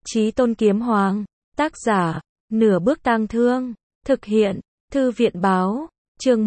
Chí Tôn Kiếm Hoàng, tác giả, Nửa Bước Tang Thương, thực hiện, Thư viện báo, chương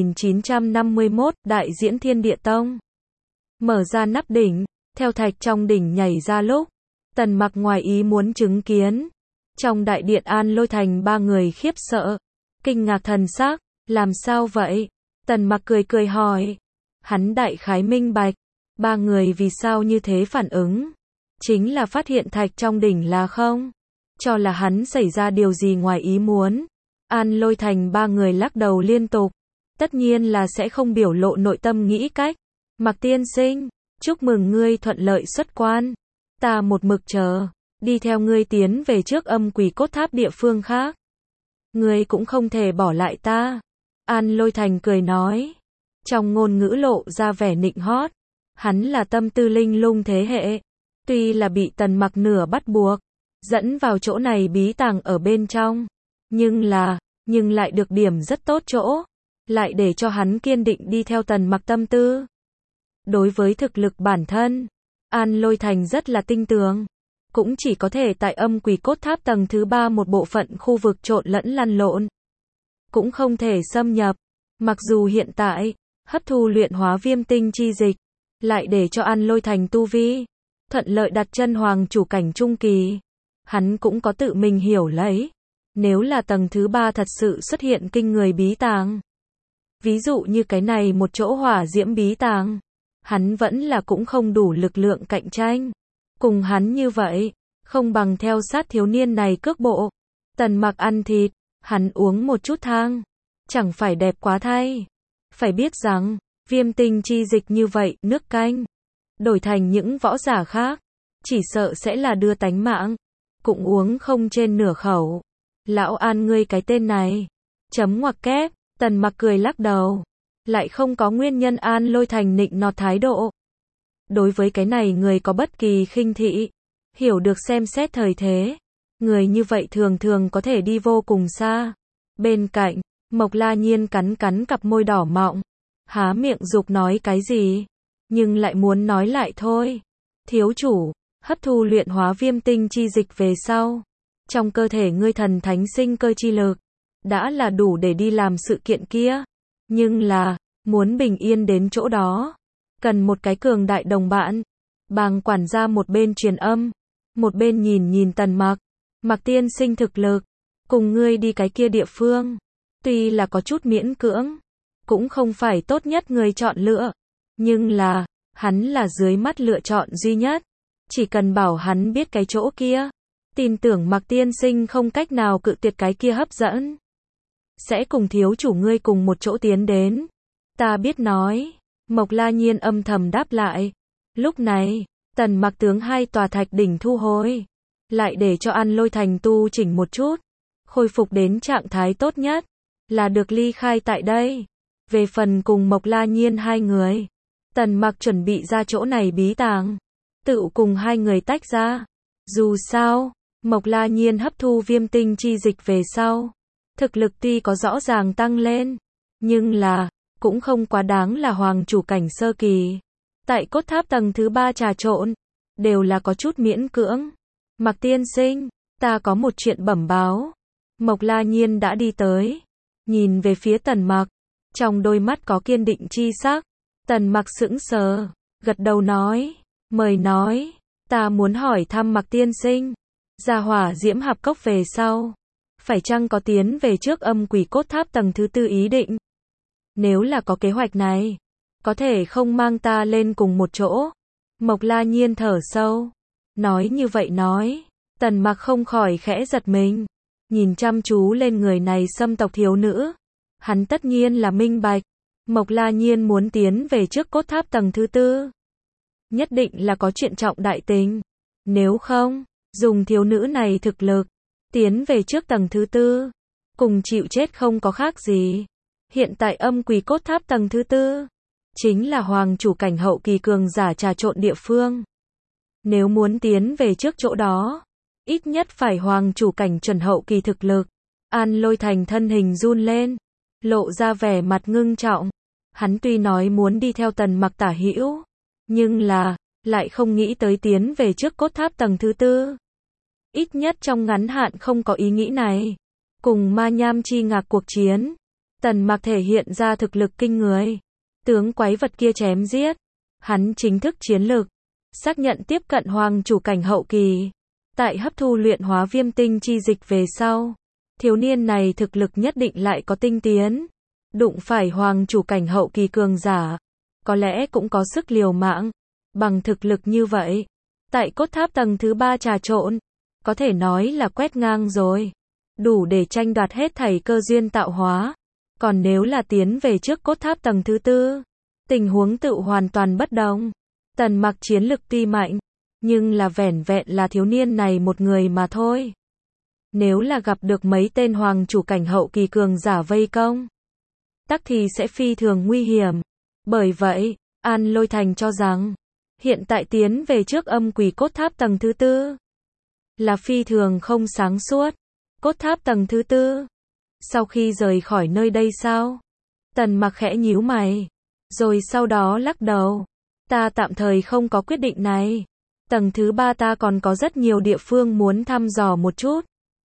1951, Đại diễn Thiên Địa Tông. Mở ra nắp đỉnh, theo thạch trong đỉnh nhảy ra lúc, Tần Mặc ngoài ý muốn chứng kiến. Trong đại điện An Lôi Thành ba người khiếp sợ, kinh ngạc thần sắc, làm sao vậy? Tần Mặc cười cười hỏi. Hắn đại khái minh bạch, ba người vì sao như thế phản ứng. Chính là phát hiện thạch trong đỉnh là không, cho là hắn xảy ra điều gì ngoài ý muốn. An Lôi Thành ba người lắc đầu liên tục, tất nhiên là sẽ không biểu lộ nội tâm nghĩ cách. Mặc tiên sinh, chúc mừng ngươi thuận lợi xuất quan. Ta một mực chờ, đi theo ngươi tiến về trước Âm Quỷ Cốt Tháp địa phương khác. Ngươi cũng không thể bỏ lại ta. An Lôi Thành cười nói, trong ngôn ngữ lộ ra vẻ nịnh hót. Hắn là tâm tư linh lung thế hệ, tuy là bị Tần Mặc nửa bắt buộc, dẫn vào chỗ này bí tàng ở bên trong, nhưng lại được điểm rất tốt chỗ, lại để cho hắn kiên định đi theo Tần Mặc tâm tư. Đối với thực lực bản thân, An Lôi Thành rất là tinh tường, cũng chỉ có thể tại Âm Quỷ Cốt Tháp tầng thứ 3 một bộ phận khu vực trộn lẫn lăn lộn, cũng không thể xâm nhập. Mặc dù hiện tại, hấp thu luyện hóa viêm tinh chi dịch, lại để cho An Lôi Thành tu vi thuận lợi đặt chân hoàng chủ cảnh trung kỳ, hắn cũng có tự mình hiểu lấy. Nếu là tầng thứ 3 thật sự xuất hiện kinh người bí tàng, ví dụ như cái này một chỗ hỏa diễm bí tàng, hắn vẫn là cũng không đủ lực lượng cạnh tranh. Cùng hắn như vậy, không bằng theo sát thiếu niên này cước bộ. Tần Mặc ăn thịt, hắn uống một chút thang, chẳng phải đẹp quá thay. Phải biết rằng, viêm tinh chi dịch như vậy, nước canh, đổi thành những võ giả khác, chỉ sợ sẽ là đưa tánh mạng, cũng uống không trên nửa khẩu. Lão An ngươi cái tên này, chấm ngoặc kép. Tần Mặc cười lắc đầu, lại không có nguyên nhân An Lôi Thành nịnh nọt thái độ. Đối với cái này người có bất kỳ khinh thị, hiểu được xem xét thời thế, người như vậy thường thường có thể đi vô cùng xa. Bên cạnh, Mộc La Nhiên cắn cắn cặp môi đỏ mọng, há miệng dục nói cái gì, nhưng lại muốn nói lại thôi. Thiếu chủ, hấp thu luyện hóa viêm tinh chi dịch về sau, trong cơ thể ngươi thần thánh sinh cơ chi lực, đã là đủ để đi làm sự kiện kia. Nhưng là, muốn bình yên đến chỗ đó, cần một cái cường đại đồng bạn. Bàng quản gia một bên truyền âm, một bên nhìn Tần Mặc. Mặc tiên sinh thực lực, cùng ngươi đi cái kia địa phương, tuy là có chút miễn cưỡng, cũng không phải tốt nhất người chọn lựa. Nhưng là, hắn là dưới mắt lựa chọn duy nhất. Chỉ cần bảo hắn biết cái chỗ kia, tin tưởng Mặc tiên sinh không cách nào cự tuyệt cái kia hấp dẫn. Sẽ cùng thiếu chủ ngươi cùng một chỗ tiến đến. Ta biết nói. Mộc La Nhiên âm thầm đáp lại. Lúc này, Tần Mặc tướng hai tòa thạch đỉnh thu hồi, lại để cho An Lôi Thành tu chỉnh một chút, khôi phục đến trạng thái tốt nhất, là được ly khai tại đây. Về phần cùng Mộc La Nhiên hai người, Tần Mặc chuẩn bị ra chỗ này bí tàng, tự cùng hai người tách ra. Dù sao, Mộc La Nhiên hấp thu viêm tinh chi dịch về sau, thực lực tuy có rõ ràng tăng lên, nhưng là, cũng không quá đáng là hoàng chủ cảnh sơ kỳ. Tại cốt tháp tầng thứ 3 trà trộn, đều là có chút miễn cưỡng. Mặc tiên sinh, ta có một chuyện bẩm báo. Mộc La Nhiên đã đi tới, nhìn về phía Tần Mặc, trong đôi mắt có kiên định chi sắc. Tần Mặc sững sờ, gật đầu nói, mời nói. Ta muốn hỏi thăm Mặc tiên sinh, ra hỏa diễm hạp cốc về sau, phải chăng có tiến về trước Âm Quỷ Cốt Tháp tầng thứ 4 ý định? Nếu là có kế hoạch này, có thể không mang ta lên cùng một chỗ? Mộc La Nhiên thở sâu, nói như vậy nói. Tần Mặc không khỏi khẽ giật mình, nhìn chăm chú lên người này xâm tộc thiếu nữ. Hắn tất nhiên là minh bạch, Mộc La Nhiên muốn tiến về trước cốt tháp tầng thứ 4, nhất định là có chuyện trọng đại tình. Nếu không, dùng thiếu nữ này thực lực, tiến về trước tầng thứ 4, cùng chịu chết không có khác gì. Hiện tại Âm Quỷ Cốt Tháp tầng thứ 4, chính là hoàng chủ cảnh hậu kỳ cường giả trà trộn địa phương. Nếu muốn tiến về trước chỗ đó, ít nhất phải hoàng chủ cảnh chuẩn hậu kỳ thực lực. An Lôi Thành thân hình run lên, lộ ra vẻ mặt ngưng trọng. Hắn tuy nói muốn đi theo Tần Mặc tả hữu, nhưng là, lại không nghĩ tới tiến về trước cốt tháp tầng thứ 4. ít nhất trong ngắn hạn không có ý nghĩ này. Cùng Ma Nham Chi Ngạc cuộc chiến, Tần Mặc thể hiện ra thực lực kinh người. Tướng quái vật kia chém giết, hắn chính thức chiến lực, xác nhận tiếp cận hoàng chủ cảnh hậu kỳ. Tại hấp thu luyện hóa viêm tinh chi dịch về sau, thiếu niên này thực lực nhất định lại có tinh tiến. Đụng phải hoàng chủ cảnh hậu kỳ cường giả, có lẽ cũng có sức liều mạng. Bằng thực lực như vậy, tại cốt tháp tầng thứ 3 trà trộn, có thể nói là quét ngang rồi. Đủ để tranh đoạt hết thảy cơ duyên tạo hóa. Còn nếu là tiến về trước cốt tháp tầng thứ 4, tình huống tự hoàn toàn bất đồng. Tần Mặc chiến lực tuy mạnh, nhưng là vẻn vẹn là thiếu niên này một người mà thôi. Nếu là gặp được mấy tên hoàng chủ cảnh hậu kỳ cường giả vây công, tắc thì sẽ phi thường nguy hiểm. Bởi vậy, An Lôi Thành cho rằng, hiện tại tiến về trước âm quỷ cốt tháp tầng thứ 4 là phi thường không sáng suốt. Cốt tháp tầng thứ 4. Sau khi rời khỏi nơi đây sao? Tần Mặc khẽ nhíu mày, rồi sau đó lắc đầu. Ta tạm thời không có quyết định này. Tầng thứ 3 ta còn có rất nhiều địa phương muốn thăm dò một chút.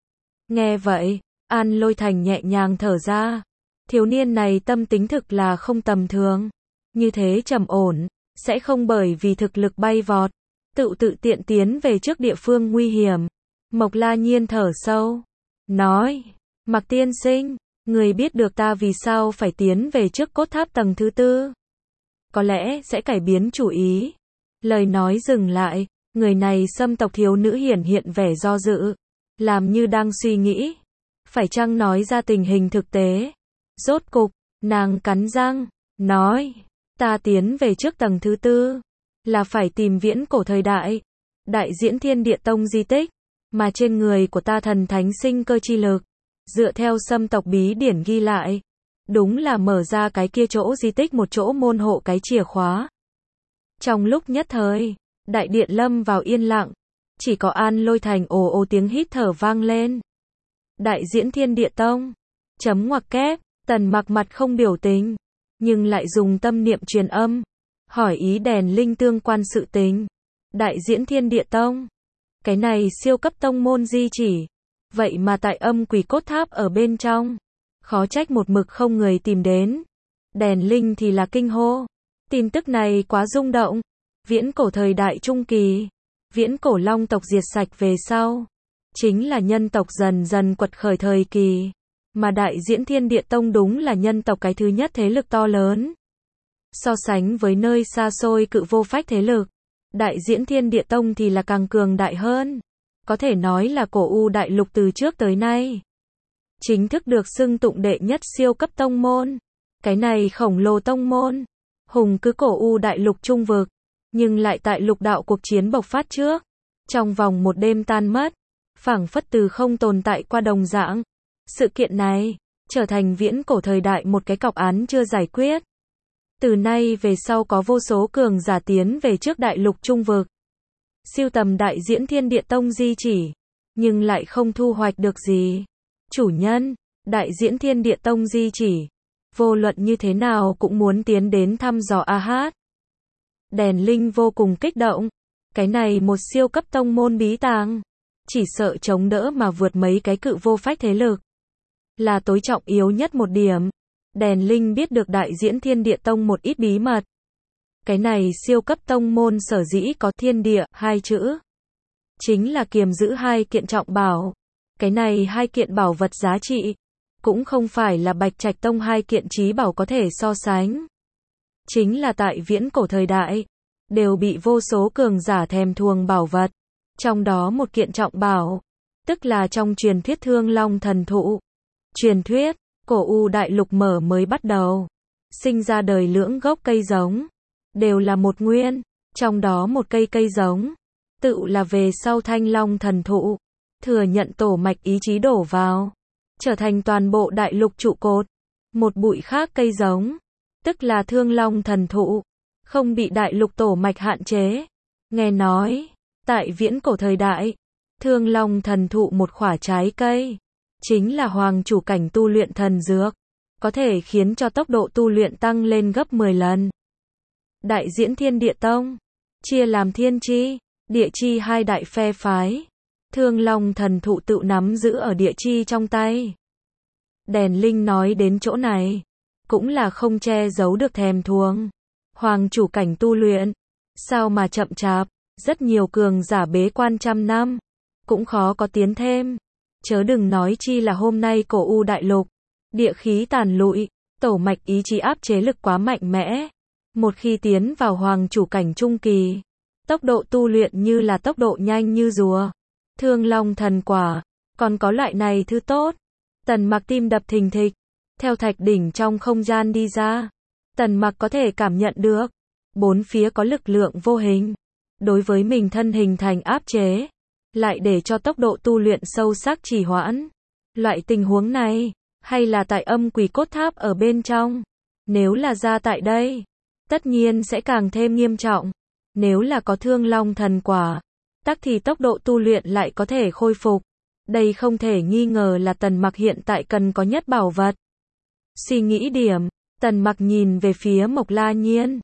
Nghe vậy, An Lôi Thành nhẹ nhàng thở ra. Thiếu niên này tâm tính thực là không tầm thường. Như thế trầm ổn, sẽ không bởi vì thực lực bay vọt, tự tiện tiến về trước địa phương nguy hiểm. Mộc La Nhiên thở sâu, nói, Mặc tiên sinh, người biết được ta vì sao phải tiến về trước cốt tháp tầng thứ 4. Có lẽ sẽ cải biến chủ ý. Lời nói dừng lại, người này Sâm tộc thiếu nữ hiển hiện vẻ do dự, làm như đang suy nghĩ, phải chăng nói ra tình hình thực tế. Rốt cục, nàng cắn răng, nói, ta tiến về trước tầng thứ 4, là phải tìm viễn cổ thời đại, đại diễn Thiên Địa Tông di tích, mà trên người của ta thần thánh sinh cơ chi lực, dựa theo Sâm tộc bí điển ghi lại, đúng là mở ra cái kia chỗ di tích một chỗ môn hộ cái chìa khóa. Trong lúc nhất thời, đại điện lâm vào yên lặng, chỉ có An Lôi Thành ồ ồ tiếng hít thở vang lên. Đại diễn Thiên Địa Tông, chấm ngoặc kép, Tần Mặc mặt không biểu tình, nhưng lại dùng tâm niệm truyền âm, hỏi ý đèn linh tương quan sự tình. Đại diễn Thiên Địa Tông, cái này siêu cấp tông môn di chỉ, vậy mà tại âm quỷ cốt tháp ở bên trong, khó trách một mực không người tìm đến. Đèn linh thì là kinh hô, tin tức này quá rung động. Viễn cổ thời đại trung kỳ, viễn cổ long tộc diệt sạch về sau, chính là nhân tộc dần dần quật khởi thời kỳ, mà đại diễn Thiên Địa Tông đúng là nhân tộc cái thứ nhất thế lực to lớn. So sánh với nơi xa xôi cự vô phách thế lực, đại diễn Thiên Địa Tông thì là càng cường đại hơn. Có thể nói là cổ U đại lục từ trước tới nay, chính thức được xưng tụng đệ nhất siêu cấp tông môn. Cái này khổng lồ tông môn, hùng cứ cổ U đại lục trung vực, nhưng lại tại lục đạo cuộc chiến bộc phát trước, trong vòng một đêm tan mất, phảng phất từ không tồn tại qua đồng dạng. Sự kiện này, trở thành viễn cổ thời đại một cái cọc án chưa giải quyết. Từ nay về sau có vô số cường giả tiến về trước đại lục trung vực, siêu tầm đại diễn Thiên Địa Tông di chỉ, nhưng lại không thu hoạch được gì. Chủ nhân, đại diễn Thiên Địa Tông di chỉ, vô luận như thế nào cũng muốn tiến đến thăm dò a hát. Đèn linh vô cùng kích động, cái này một siêu cấp tông môn bí tàng, chỉ sợ chống đỡ mà vượt mấy cái cự vô phách thế lực, là tối trọng yếu nhất một điểm. Đèn linh biết được đại diễn Thiên Địa Tông một ít bí mật. Cái này siêu cấp tông môn sở dĩ có thiên địa hai chữ, chính là kiềm giữ hai kiện trọng bảo. Cái này hai kiện bảo vật giá trị, cũng không phải là Bạch Trạch Tông hai kiện chí bảo có thể so sánh. Chính là tại viễn cổ thời đại, đều bị vô số cường giả thèm thuồng bảo vật. Trong đó một kiện trọng bảo, tức là trong truyền thuyết Thương Long thần thụ. Truyền thuyết, cổ U đại lục mở mới bắt đầu, sinh ra đời lưỡng gốc cây giống, đều là một nguyên, trong đó một cây giống, tự là về sau Thanh Long thần thụ, thừa nhận tổ mạch ý chí đổ vào, trở thành toàn bộ đại lục trụ cột. Một bụi khác cây giống, tức là Thương Long thần thụ, không bị đại lục tổ mạch hạn chế. Nghe nói, tại viễn cổ thời đại, Thương Long thần thụ một khỏa trái cây, chính là hoàng chủ cảnh tu luyện thần dược, có thể khiến cho tốc độ tu luyện tăng lên gấp 10 lần. Đại diễn Thiên Địa Tông, chia làm thiên chi, địa chi hai đại phe phái. Thương Long thần thụ tự nắm giữ ở địa chi trong tay. Đèn Linh nói đến chỗ này, cũng là không che giấu được thèm thuồng. Hoàng chủ cảnh tu luyện, sao mà chậm chạp, rất nhiều cường giả bế quan trăm năm, cũng khó có tiến thêm. Chớ đừng nói chi là hôm nay cổ U đại lục, địa khí tàn lụi, tổ mạch ý chí áp chế lực quá mạnh mẽ. Một khi tiến vào hoàng chủ cảnh trung kỳ, tốc độ tu luyện như là tốc độ nhanh như rùa. Thương Long thần quả, còn có loại này thứ tốt. Tần Mặc tim đập thình thịch, theo thạch đỉnh trong không gian đi ra. Tần Mặc có thể cảm nhận được, bốn phía có lực lượng vô hình, đối với mình thân hình thành áp chế, lại để cho tốc độ tu luyện sâu sắc trì hoãn. Loại tình huống này, hay là tại âm quỷ cốt tháp ở bên trong? Nếu là ra tại đây, tất nhiên sẽ càng thêm nghiêm trọng. Nếu là có Thương Long thần quả, tắc thì tốc độ tu luyện lại có thể khôi phục. Đây không thể nghi ngờ là Tần Mặc hiện tại cần có nhất bảo vật. Suy nghĩ điểm, Tần Mặc nhìn về phía Mộc La Nhiên,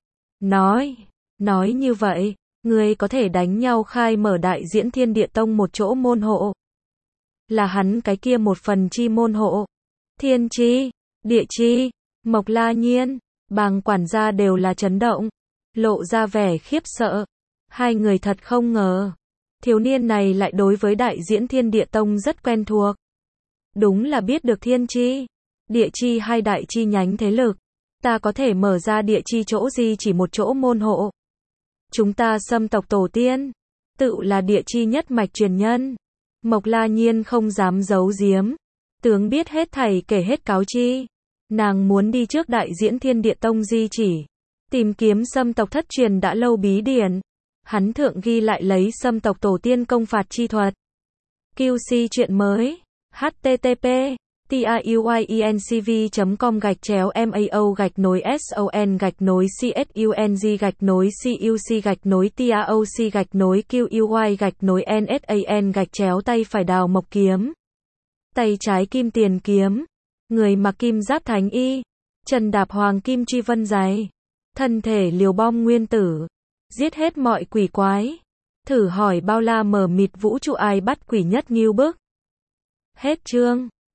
nói như vậy, ngươi có thể đánh nhau khai mở Đại Diễn Thiên Địa Tông một chỗ môn hộ. Là hắn cái kia một phần chi môn hộ. Thiên chi, địa chi, Mộc La Nhiên, Bàng quản gia đều là chấn động, lộ ra vẻ khiếp sợ. Hai người thật không ngờ, thiếu niên này lại đối với Đại Diễn Thiên Địa Tông rất quen thuộc. Đúng là biết được thiên chi, địa chi hai đại chi nhánh thế lực. Ta có thể mở ra địa chi chỗ gì chỉ một chỗ môn hộ. Chúng ta Sâm tộc tổ tiên, tự là địa chi nhất mạch truyền nhân. Mộc La Nhiên không dám giấu giếm, tướng biết hết thảy kể hết cáo chi. Nàng muốn đi trước Đại Diễn Thiên Địa Tông di chỉ, tìm kiếm Sâm tộc thất truyền đã lâu bí điển. Hắn thượng ghi lại lấy Sâm tộc tổ tiên công phạt chi thuật. QC chuyện mới. http tiuy.macong-nối.son-cuc-tiaoc-cuy-NSAN tay phải đào mộc kiếm, tay trái kim tiền kiếm, người mặc kim giáp thánh y, chân đạp hoàng kim truy vân giày, thân thể liều bom nguyên tử, giết hết mọi quỷ quái. Thử hỏi bao la mờ mịt vũ trụ ai bắt quỷ nhất nghiêu bức. Hết chương.